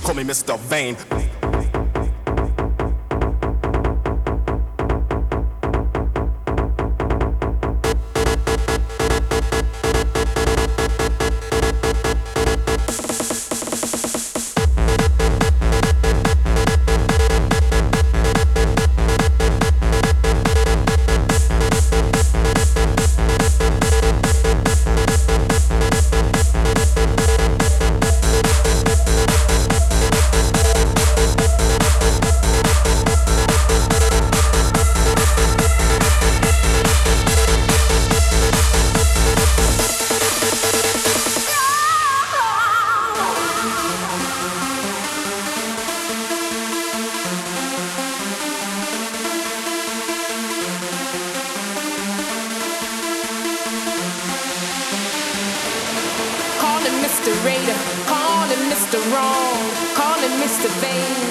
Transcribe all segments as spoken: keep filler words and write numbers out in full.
call me Mister Vain. Mister Raider, call him Mister Wrong, call him Mister Vain.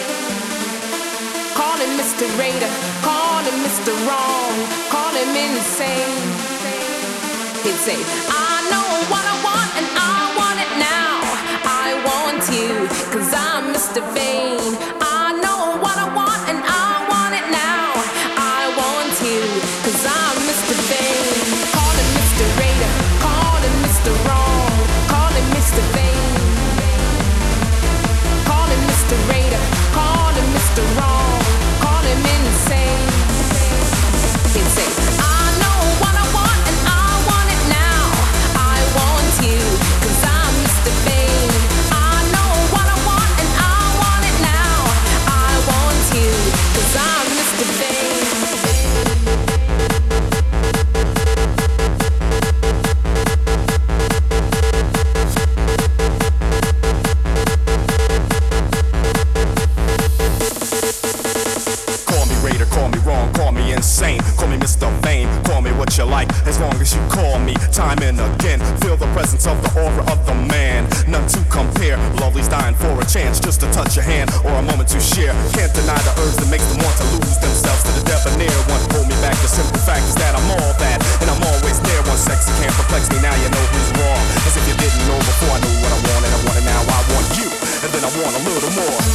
Call him Mister Raider, call him Mister Wrong, call him insane. He'd say, I know what I want and I want it now. I want you, cause I'm Mister Vain. I know what I want and I want it now. I want you, cause I'm Mister Vain. Call him Mister Raider, call him Mister Wrong, call him Mister Vain. Call him Mister Raider, call him Mister Wrong, call him insane. He'd say, I know what I want and I want it now. I want you, cause I'm Mister Vain. I know what I want and I want it now. I want you, cause I'm Mister Vain. Insane. Call me Mister Vain, call me what you like, as long as you call me time and again. Feel the presence of the aura of the man, none to compare. Lovely's dying for a chance just to touch your hand or a moment to share. Can't deny the urge that makes them want to lose themselves to the debonair. One hold me back, the simple fact is that I'm all that, and I'm always there. One sexy can't perplex me, now you know who's wrong. As if you didn't know before. I knew what I wanted, I want it now, I want you, and then I want a little more.